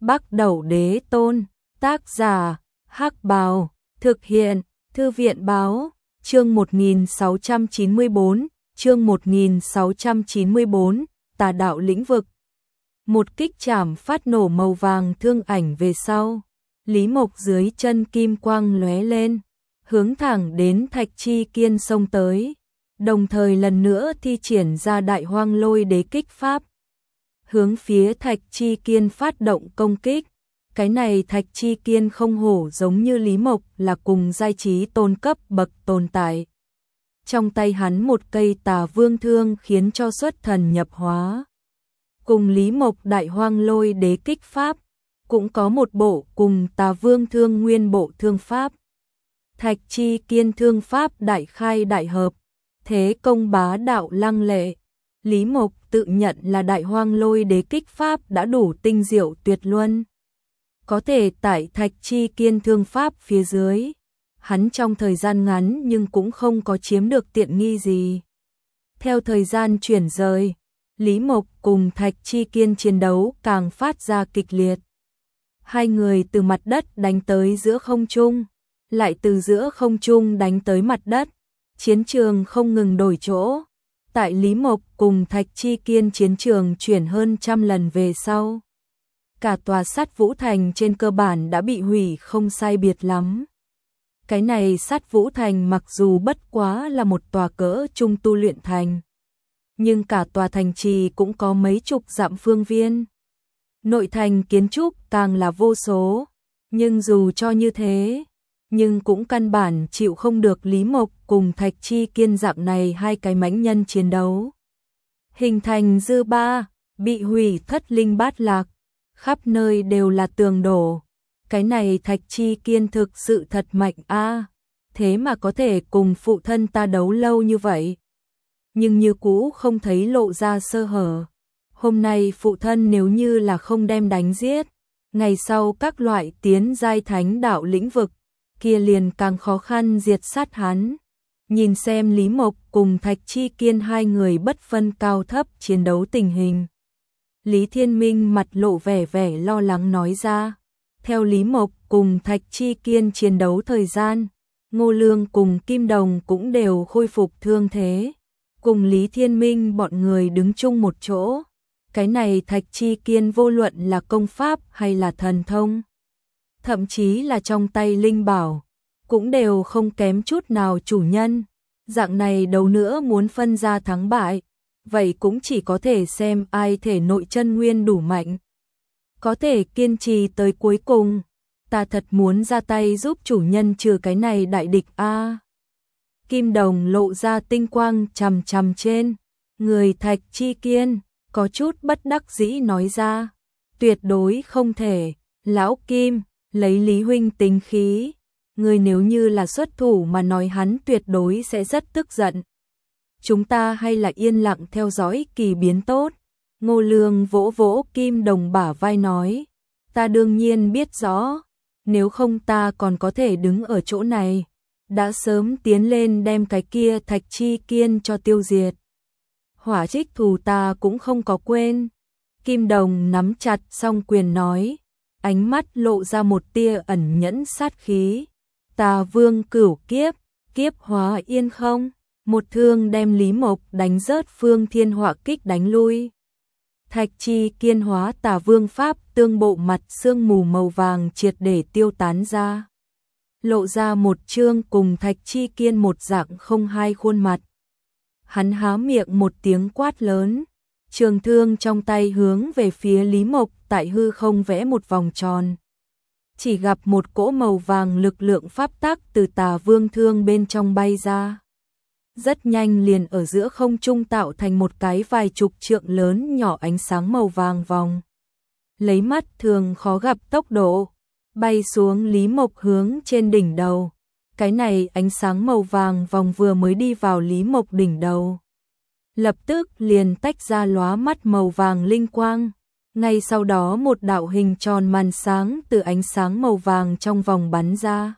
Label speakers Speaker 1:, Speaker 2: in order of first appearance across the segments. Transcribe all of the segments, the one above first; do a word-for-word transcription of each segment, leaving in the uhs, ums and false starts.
Speaker 1: Bắc Đẩu Đế Tôn, tác giả, Hắc Bào, thực hiện, Thư viện Báo, chương một nghìn sáu trăm chín mươi tư, chương một nghìn sáu trăm chín mươi tư, Tà đạo lĩnh vực. Một kích chảm phát nổ màu vàng thương ảnh về sau, Lý Mộc dưới chân kim quang lóe lên, hướng thẳng đến Thạch Chi Kiên xông tới, đồng thời lần nữa thi triển ra Đại Hoang Lôi Đế kích pháp, hướng phía Thạch Chi Kiên phát động công kích. Cái này Thạch Chi Kiên không hổ giống như Lý Mộc là cùng giai trí tôn cấp bậc tồn tại. Trong tay hắn một cây Tà Vương thương khiến cho xuất thần nhập hóa. Cùng Lý Mộc Đại Hoang Lôi Đế kích pháp, cũng có một bộ cùng Tà Vương thương nguyên bộ thương pháp. Thạch Chi Kiên thương pháp đại khai đại hợp, thế công bá đạo lăng lệ. Lý Mộc tự nhận là Đại Hoang Lôi Đế kích pháp đã đủ tinh diệu tuyệt luân. Có thể tại Thạch Chi Kiên thương pháp phía dưới, hắn trong thời gian ngắn nhưng cũng không có chiếm được tiện nghi gì. Theo thời gian chuyển rời, Lý Mộc cùng Thạch Chi Kiên chiến đấu càng phát ra kịch liệt. Hai người từ mặt đất đánh tới giữa không trung, lại từ giữa không trung đánh tới mặt đất, chiến trường không ngừng đổi chỗ. Tại Lý Mộc cùng Thạch Chi Kiên chiến trường chuyển hơn trăm lần về sau, cả tòa Sắt Vũ Thành trên cơ bản đã bị hủy không sai biệt lắm. Cái này Sắt Vũ Thành mặc dù bất quá là một tòa cỡ trung tu luyện thành, nhưng cả tòa thành trì cũng có mấy chục dặm phương viên. Nội thành kiến trúc càng là vô số, nhưng dù cho như thế, nhưng cũng căn bản chịu không được Lý Mộc cùng Thạch Chi Kiên dạng này hai cái mãnh nhân chiến đấu. Hình thành dư ba, bị hủy thất linh bát lạc, khắp nơi đều là tường đổ. Cái này Thạch Chi Kiên thực sự thật mạnh a, thế mà có thể cùng phụ thân ta đấu lâu như vậy. Nhưng như cũ không thấy lộ ra sơ hở. Hôm nay phụ thân nếu như là không đem đánh giết, ngày sau các loại tiến giai thánh đạo lĩnh vực, kia liền càng khó khăn diệt sát hắn. Nhìn xem Lý Mộc cùng Thạch Chi Kiên hai người bất phân cao thấp chiến đấu tình hình, Lý Thiên Minh mặt lộ vẻ vẻ lo lắng nói ra. Theo Lý Mộc cùng Thạch Chi Kiên chiến đấu thời gian, Ngô Lương cùng Kim Đồng cũng đều khôi phục thương thế, cùng Lý Thiên Minh bọn người đứng chung một chỗ. Cái này Thạch Chi Kiên vô luận là công pháp hay là thần thông, thậm chí là trong tay linh bảo, cũng đều không kém chút nào chủ nhân. Dạng này đấu nữa muốn phân ra thắng bại, vậy cũng chỉ có thể xem ai thể nội chân nguyên đủ mạnh, có thể kiên trì tới cuối cùng. Ta thật muốn ra tay giúp chủ nhân trừ cái này đại địch a. Kim Đồng lộ ra tinh quang chằm chằm trên người Thạch Chi Kiên, có chút bất đắc dĩ nói ra. Tuyệt đối không thể, lão Kim, lấy Lý huynh tính khí, người nếu như là xuất thủ mà nói hắn tuyệt đối sẽ rất tức giận. Chúng ta hay là yên lặng theo dõi kỳ biến tốt. Ngô Lương vỗ vỗ Kim Đồng bả vai nói, ta đương nhiên biết rõ, nếu không ta còn có thể đứng ở chỗ này, đã sớm tiến lên đem cái kia Thạch Chi Kiên cho tiêu diệt. Hỏa trích thù ta cũng không có quên. Kim Đồng nắm chặt song quyền nói, ánh mắt lộ ra một tia ẩn nhẫn sát khí. Tà Vương cửu kiếp, kiếp hóa yên không, một thương đem Lý Mộc đánh rớt phương thiên hỏa kích đánh lui. Thạch Chi Kiên hóa Tà Vương pháp tương bộ mặt sương mù màu vàng triệt để tiêu tán ra, lộ ra một trương cùng Thạch Chi Kiên một dạng không hai khuôn mặt. Hắn há miệng một tiếng quát lớn, trường thương trong tay hướng về phía Lý Mộc tại hư không vẽ một vòng tròn. Chỉ gặp một cỗ màu vàng lực lượng pháp tắc từ Tà Vương thương bên trong bay ra. Rất nhanh liền ở giữa không trung tạo thành một cái vài chục trượng lớn nhỏ ánh sáng màu vàng vòng. Lấy mắt thường khó gặp tốc độ, bay xuống Lý Mộc hướng trên đỉnh đầu. Cái này ánh sáng màu vàng vòng vừa mới đi vào Lý Mộc đỉnh đầu, lập tức liền tách ra lóa mắt màu vàng linh quang. Ngay sau đó một đạo hình tròn màn sáng từ ánh sáng màu vàng trong vòng bắn ra,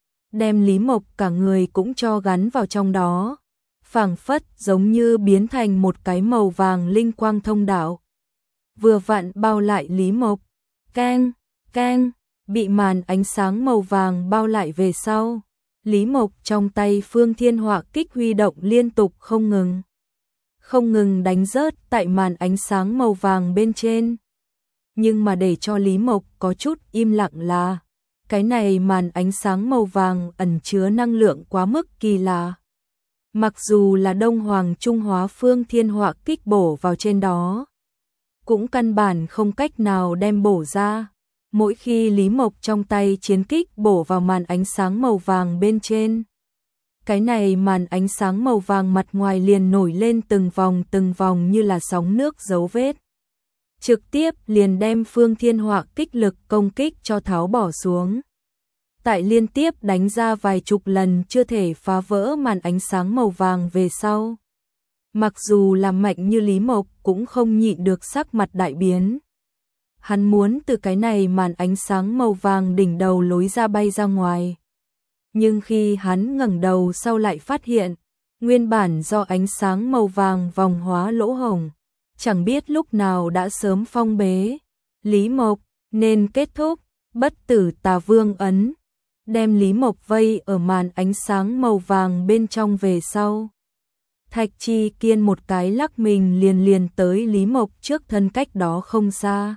Speaker 1: đem Lý Mộc cả người cũng cho gắn vào trong đó, phảng phất giống như biến thành một cái màu vàng linh quang thông đạo, vừa vặn bao lại Lý Mộc. Keng, keng, bị màn ánh sáng màu vàng bao lại về sau. Lý Mộc trong tay Phương Thiên Họa kích huy động liên tục không ngừng. Không ngừng đánh rớt tại màn ánh sáng màu vàng bên trên. Nhưng mà để cho Lý Mộc có chút im lặng là, cái này màn ánh sáng màu vàng ẩn chứa năng lượng quá mức kỳ lạ. Mặc dù là Đông Hoàng Trung Hóa Phương Thiên Họa kích bổ vào trên đó, cũng căn bản không cách nào đem bổ ra. Mỗi khi Lý Mộc trong tay chiến kích bổ vào màn ánh sáng màu vàng bên trên, cái này màn ánh sáng màu vàng mặt ngoài liền nổi lên từng vòng từng vòng như là sóng nước dấu vết. Trực tiếp liền đem Phương Thiên Họa kích lực công kích cho tháo bỏ xuống. Tại liên tiếp đánh ra vài chục lần chưa thể phá vỡ màn ánh sáng màu vàng về sau. Mặc dù là mạnh như Lý Mộc cũng không nhịn được sắc mặt đại biến. Hắn muốn từ cái này màn ánh sáng màu vàng đỉnh đầu lối ra bay ra ngoài. Nhưng khi hắn ngẩng đầu sau lại phát hiện, nguyên bản do ánh sáng màu vàng vòng hóa lỗ hổng, chẳng biết lúc nào đã sớm phong bế. Lý Mộc nên kết thúc, bất tử tà vương ấn, đem Lý Mộc vây ở màn ánh sáng màu vàng bên trong về sau. Thạch Chi Kiên một cái lắc mình liền liền tới Lý Mộc trước thân cách đó không xa.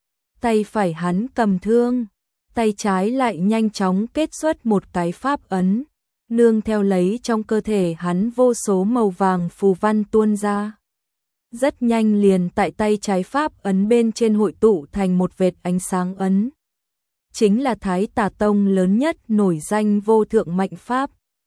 Speaker 1: Tay phải hắn cầm thương, tay trái lại nhanh chóng kết xuất một cái pháp ấn, nương theo lấy trong cơ thể hắn vô số màu vàng phù văn tuôn ra. Rất nhanh liền tại tay trái pháp ấn bên trên hội tụ thành một vệt ánh sáng ấn. Chính là Thái Tà Tông lớn nhất nổi danh vô thượng mạnh pháp.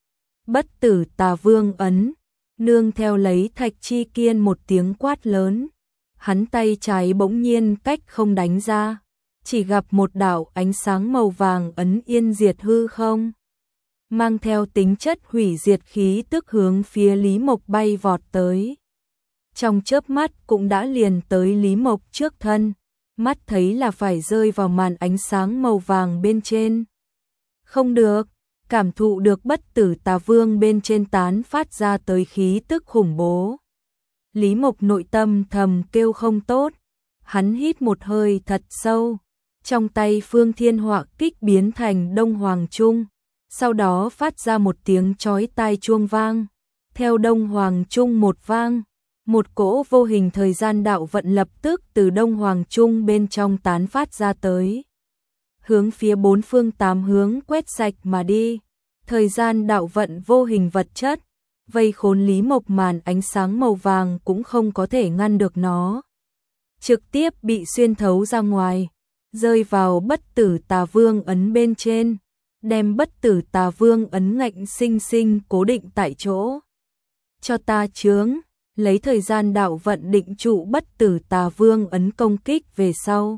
Speaker 1: Bất tử tà vương ấn, nương theo lấy Thạch Chi Kiên một tiếng quát lớn. Hắn tay trái bỗng nhiên cách không đánh ra, chỉ gặp một đạo ánh sáng màu vàng ấn yên diệt hư không. Mang theo tính chất hủy diệt khí tức hướng phía Lý Mộc bay vọt tới. Trong chớp mắt cũng đã liền tới Lý Mộc trước thân, mắt thấy là phải rơi vào màn ánh sáng màu vàng bên trên. Không được, cảm thụ được bất tử tà vương bên trên tán phát ra tới khí tức khủng bố. Lý Mộc nội tâm thầm kêu không tốt, hắn hít một hơi thật sâu, trong tay Phương Thiên Họa kích biến thành Đông Hoàng Trung, sau đó phát ra một tiếng chói tai chuông vang, theo Đông Hoàng Trung một vang, một cỗ vô hình thời gian đạo vận lập tức từ Đông Hoàng Trung bên trong tán phát ra tới, hướng phía bốn phương tám hướng quét sạch mà đi. Thời gian đạo vận vô hình vật chất vây khốn Lý Mộc, màn ánh sáng màu vàng cũng không có thể ngăn được nó, trực tiếp bị xuyên thấu ra ngoài, rơi vào bất tử tà vương ấn bên trên, đem bất tử tà vương ấn ngạnh sinh sinh cố định tại chỗ. Cho ta chướng, lấy thời gian đạo vận định trụ bất tử tà vương ấn công kích về sau.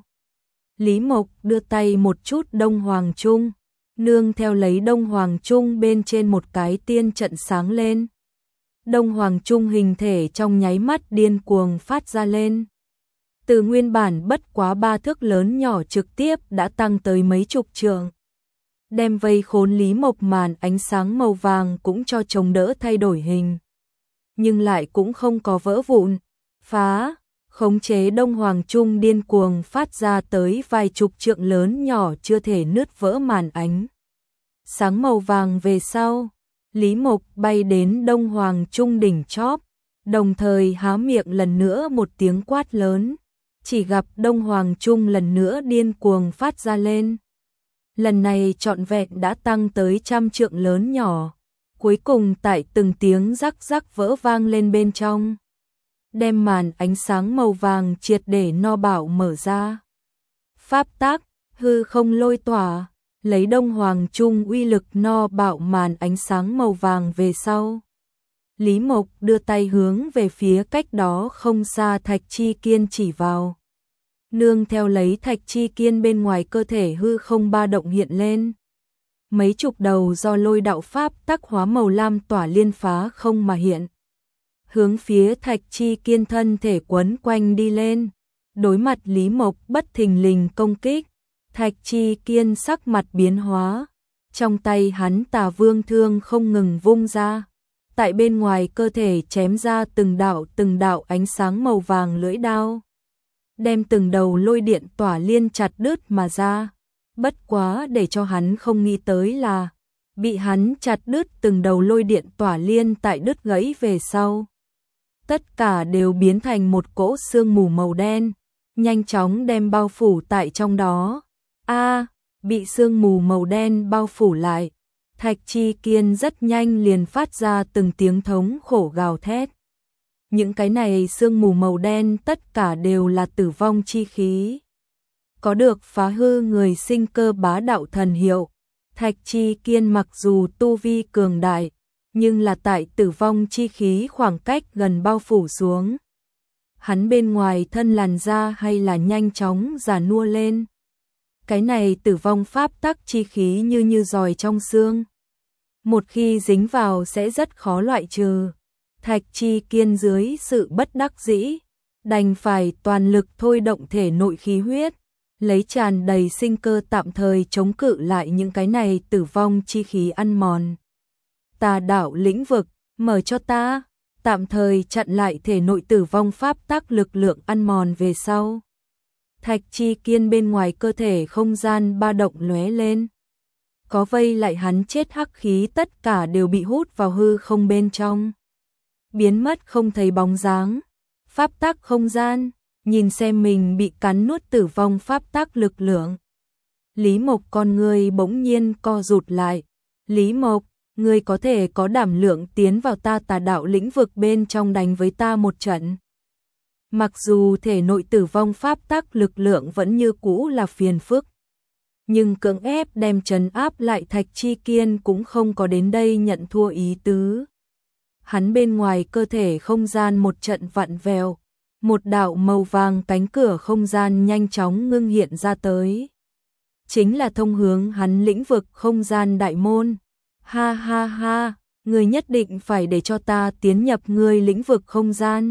Speaker 1: Lý Mộc đưa tay một chút Đông Hoàng Trung, nương theo lấy Đông Hoàng Trung bên trên một cái tiên trận sáng lên. Đông Hoàng Trung hình thể trong nháy mắt điên cuồng phát ra lên. Từ nguyên bản bất quá ba thước lớn nhỏ trực tiếp đã tăng tới mấy chục trượng. Đem vây khốn Lý Mộc màn ánh sáng màu vàng cũng cho chống đỡ thay đổi hình. Nhưng lại cũng không có vỡ vụn, phá, khống chế Đông Hoàng Trung điên cuồng phát ra tới vài chục trượng lớn nhỏ chưa thể nứt vỡ màn ánh sáng màu vàng về sau. Lý Mộc bay đến Đông Hoàng Trung đỉnh chóp, đồng thời há miệng lần nữa một tiếng quát lớn, chỉ gặp Đông Hoàng Trung lần nữa điên cuồng phát ra lên. Lần này trọn vẹn đã tăng tới trăm trượng lớn nhỏ, cuối cùng tại từng tiếng rắc rắc vỡ vang lên bên trong, đem màn ánh sáng màu vàng triệt để no bảo mở ra. Pháp tác, hư không lôi tỏa, lấy Đông Hoàng Trung uy lực no bạo màn ánh sáng màu vàng về sau. Lý Mộc đưa tay hướng về phía cách đó không xa Thạch Chi Kiên chỉ vào. Nương theo lấy Thạch Chi Kiên bên ngoài cơ thể hư không ba động hiện lên. Mấy chục đầu do lôi đạo pháp tác hóa màu lam tỏa liên phá không mà hiện. Hướng phía Thạch Chi Kiên thân thể quấn quanh đi lên. Đối mặt Lý Mộc bất thình lình công kích, Thạch Chi Kiên sắc mặt biến hóa, trong tay hắn Tà Vương thương không ngừng vung ra, tại bên ngoài cơ thể chém ra từng đạo từng đạo ánh sáng màu vàng lưỡi đao. đem từng đầu lôi điện tỏa liên chặt đứt mà ra. Bất quá để cho hắn không nghĩ tới là bị hắn chặt đứt từng đầu lôi điện tỏa liên tại đứt gãy về sau. Tất cả đều biến thành một cỗ sương mù màu đen, nhanh chóng đem bao phủ tại trong đó. A, bị sương mù màu đen bao phủ lại, Thạch Chi Kiên rất nhanh liền phát ra từng tiếng thống khổ gào thét. Những cái này sương mù màu đen tất cả đều là tử vong chi khí. Có được phá hư người sinh cơ bá đạo thần hiệu, Thạch Chi Kiên mặc dù tu vi cường đại, nhưng là tại tử vong chi khí khoảng cách gần bao phủ xuống. Hắn bên ngoài thân làn da hay là nhanh chóng già nua lên. Cái này tử vong pháp tắc chi khí như như giòi trong xương. Một khi dính vào sẽ rất khó loại trừ. Thạch Chi Kiên dưới sự bất đắc dĩ, đành phải toàn lực thôi động thể nội khí huyết, lấy tràn đầy sinh cơ tạm thời chống cự lại những cái này tử vong chi khí ăn mòn. Tà đạo lĩnh vực, mở cho ta, tạm thời chặn lại thể nội tử vong pháp tắc lực lượng ăn mòn về sau. Thạch Chi Kiên bên ngoài cơ thể không gian ba động lóe lên. Có vây lại hắn chết hắc khí tất cả đều bị hút vào hư không bên trong. Biến mất không thấy bóng dáng. Pháp tắc không gian, nhìn xem mình bị cắn nuốt tử vong pháp tắc lực lượng. Lý Mộc con người bỗng nhiên co rụt lại. Lý Mộc, ngươi có thể có đảm lượng tiến vào ta tà đạo lĩnh vực bên trong đánh với ta một trận. Mặc dù thể nội tử vong pháp tắc lực lượng vẫn như cũ là phiền phức, nhưng cưỡng ép đem trấn áp lại Thạch Chi Kiên cũng không có đến đây nhận thua ý tứ. Hắn bên ngoài cơ thể không gian một trận vặn vẹo, một đạo màu vàng cánh cửa không gian nhanh chóng ngưng hiện ra tới. Chính là thông hướng hắn lĩnh vực không gian đại môn. Ha ha ha, ngươi nhất định phải để cho ta tiến nhập ngươi lĩnh vực không gian.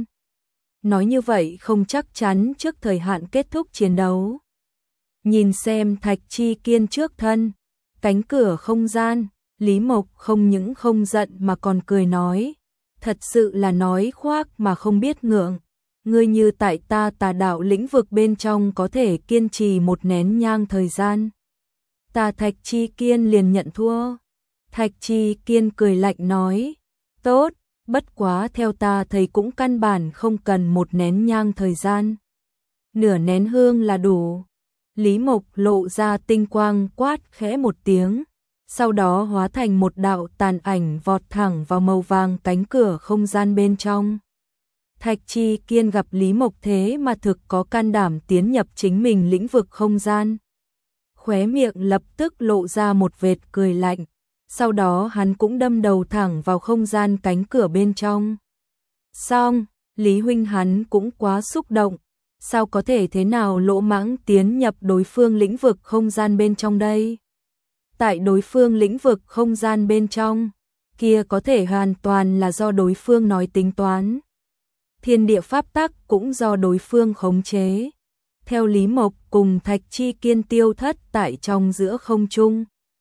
Speaker 1: Nói như vậy không chắc chắn trước thời hạn kết thúc chiến đấu. Nhìn xem Thạch Chi Kiên trước thân, cánh cửa không gian, Lý Mộc không những không giận mà còn cười nói. Thật sự là nói khoác mà không biết ngượng. Ngươi như tại ta tà đạo lĩnh vực bên trong có thể kiên trì một nén nhang thời gian. Ta Thạch Chi Kiên liền nhận thua. Thạch Chi Kiên cười lạnh nói. Tốt, bất quá theo ta thấy cũng căn bản không cần một nén nhang thời gian. Nửa nén hương là đủ. Lý Mộc lộ ra tinh quang quát khẽ một tiếng. Sau đó hóa thành một đạo tàn ảnh vọt thẳng vào màu vàng cánh cửa không gian bên trong. Thạch Chi Kiên gặp Lý Mộc thế mà thực có can đảm tiến nhập chính mình lĩnh vực không gian. Khóe miệng lập tức lộ ra một vệt cười lạnh. Sau đó hắn cũng đâm đầu thẳng vào không gian cánh cửa bên trong. Xong, Lý huynh hắn cũng quá xúc động. Sao có thể thế nào lỗ mãng tiến nhập đối phương lĩnh vực không gian bên trong đây? Tại đối phương lĩnh vực không gian bên trong, kia có thể hoàn toàn là do đối phương nói tính toán. Thiên địa pháp tắc cũng do đối phương khống chế. Theo Lý Mộc cùng Thạch Chi Kiên tiêu thất tại trong giữa không trung.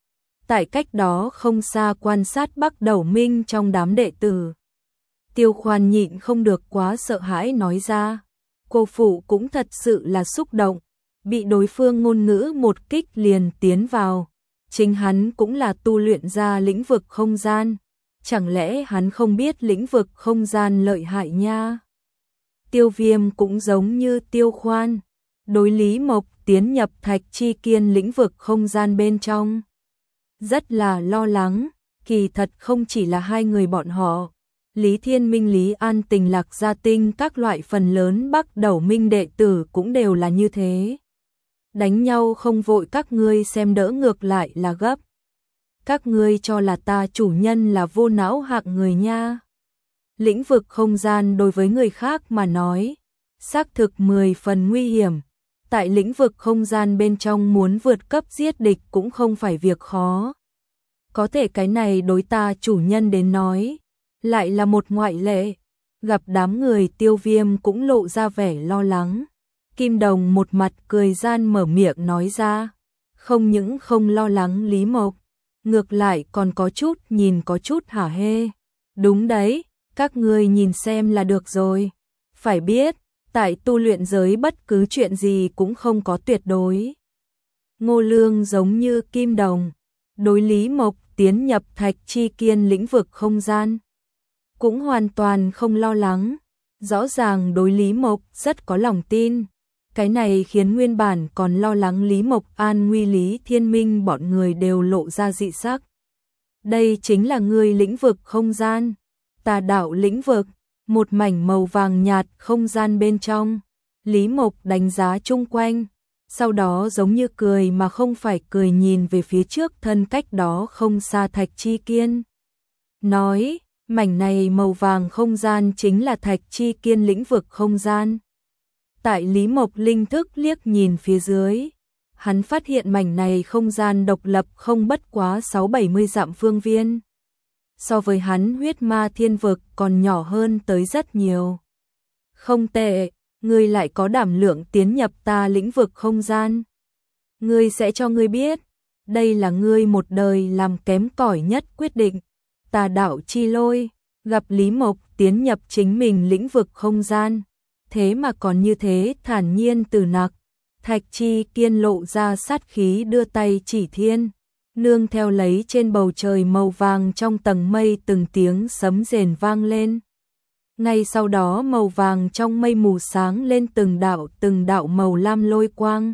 Speaker 1: Tại cách đó không xa quan sát Bắc Đầu Minh trong đám đệ tử. Tiêu Khoan nhịn không được quá sợ hãi nói ra. Cô phụ cũng thật sự là xúc động, bị đối phương ngôn ngữ một kích liền tiến vào. Chính hắn cũng là tu luyện ra lĩnh vực không gian, chẳng lẽ hắn không biết lĩnh vực không gian lợi hại nha? Tiêu Viêm cũng giống như Tiêu Khoan, đối Lý Mộc tiến nhập Thạch Chi Kiên lĩnh vực không gian bên trong. Rất là lo lắng, kỳ thật không chỉ là hai người bọn họ. Lý Thiên Minh, Lý An Tình, Lạc Gia Tinh các loại phần lớn Bắc Đầu Minh đệ tử cũng đều là như thế. Đánh nhau không vội, các ngươi xem đỡ ngược lại là gấp. Các ngươi cho là ta chủ nhân là vô não hạng người nha. Lĩnh vực không gian đối với người khác mà nói, xác thực mười phần nguy hiểm. Tại lĩnh vực không gian bên trong muốn vượt cấp giết địch cũng không phải việc khó. Có thể cái này đối ta chủ nhân đến nói, lại là một ngoại lệ. Gặp đám người Tiêu Viêm cũng lộ ra vẻ lo lắng. Kim Đồng một mặt cười gian mở miệng nói ra. Không những không lo lắng Lý Mộc, ngược lại còn có chút nhìn có chút hả hê. Đúng đấy, các ngươi nhìn xem là được rồi. Phải biết, Tại tu luyện giới bất cứ chuyện gì cũng không có tuyệt đối. Ngô Lương giống như kim đồng, đối Lý Mộc tiến nhập Thạch Chi Kiên lĩnh vực không gian cũng hoàn toàn không lo lắng, rõ ràng đối Lý Mộc rất có lòng tin. Cái này khiến nguyên bản còn lo lắng Lý Mộc an nguy Lý Thiên Minh bọn người đều lộ ra dị sắc. Đây chính là ngươi lĩnh vực không gian, Tà đạo lĩnh vực, một mảnh màu vàng nhạt không gian bên trong. Lý Mộc đánh giá chung quanh, sau đó giống như cười mà không phải cười nhìn về phía trước thân cách đó không xa Thạch Chi Kiên. Nói, mảnh này màu vàng không gian chính là Thạch Chi Kiên lĩnh vực không gian. Tại Lý Mộc linh thức liếc nhìn phía dưới, hắn phát hiện mảnh này không gian độc lập không bất quá sáu bảy mươi dặm phương viên. So với hắn huyết ma thiên vực còn nhỏ hơn tới rất nhiều. Không tệ, ngươi lại có đảm lượng tiến nhập ta lĩnh vực không gian. Ngươi sẽ cho ngươi biết, đây là ngươi một đời làm kém cỏi nhất quyết định. Tà đạo chi lôi, gặp Lý Mộc tiến nhập chính mình lĩnh vực không gian, thế mà còn như thế thản nhiên từ nặc. Thạch Chi Kiên lộ ra sát khí đưa tay chỉ thiên, nương theo lấy trên bầu trời màu vàng trong tầng mây từng tiếng sấm rền vang lên. Ngay sau đó màu vàng trong mây mù sáng lên từng đạo từng đạo màu lam lôi quang.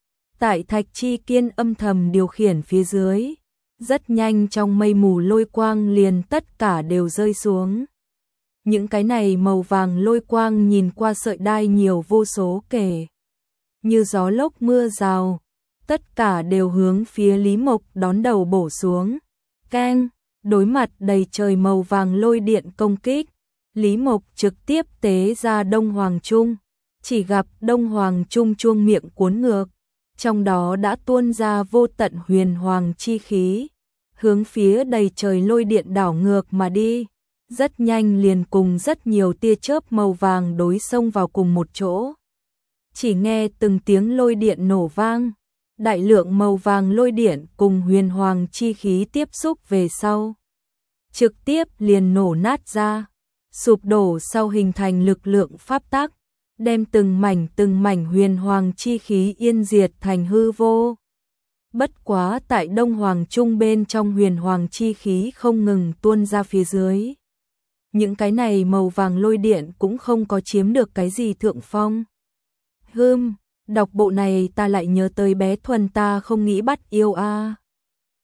Speaker 1: Tại Thạch Chi Kiên âm thầm điều khiển phía dưới, rất nhanh trong mây mù lôi quang liền tất cả đều rơi xuống. Những cái này màu vàng lôi quang nhìn qua sợi đai nhiều vô số kể. Như gió lốc mưa rào, tất cả đều hướng phía Lý Mộc đón đầu bổ xuống. Keng, đối mặt đầy trời màu vàng lôi điện công kích, Lý Mộc trực tiếp tế ra Đông Hoàng Trung, chỉ gặp Đông Hoàng Trung chuông miệng cuốn ngược, trong đó đã tuôn ra vô tận huyền hoàng chi khí, hướng phía đầy trời lôi điện đảo ngược mà đi, rất nhanh liền cùng rất nhiều tia chớp màu vàng đối xông vào cùng một chỗ. Chỉ nghe từng tiếng lôi điện nổ vang, đại lượng màu vàng lôi điện cùng huyền hoàng chi khí tiếp xúc về sau, trực tiếp liền nổ nát ra, sụp đổ sau hình thành lực lượng pháp tắc, đem từng mảnh từng mảnh huyền hoàng chi khí yên diệt thành hư vô. Bất quá tại Đông Hoàng Trung bên trong huyền hoàng chi khí không ngừng tuôn ra phía dưới. Những cái này màu vàng lôi điện cũng không có chiếm được cái gì thượng phong. Hừm, đọc bộ này ta lại nhớ tới bé Thuần ta không nghĩ bắt yêu a. À.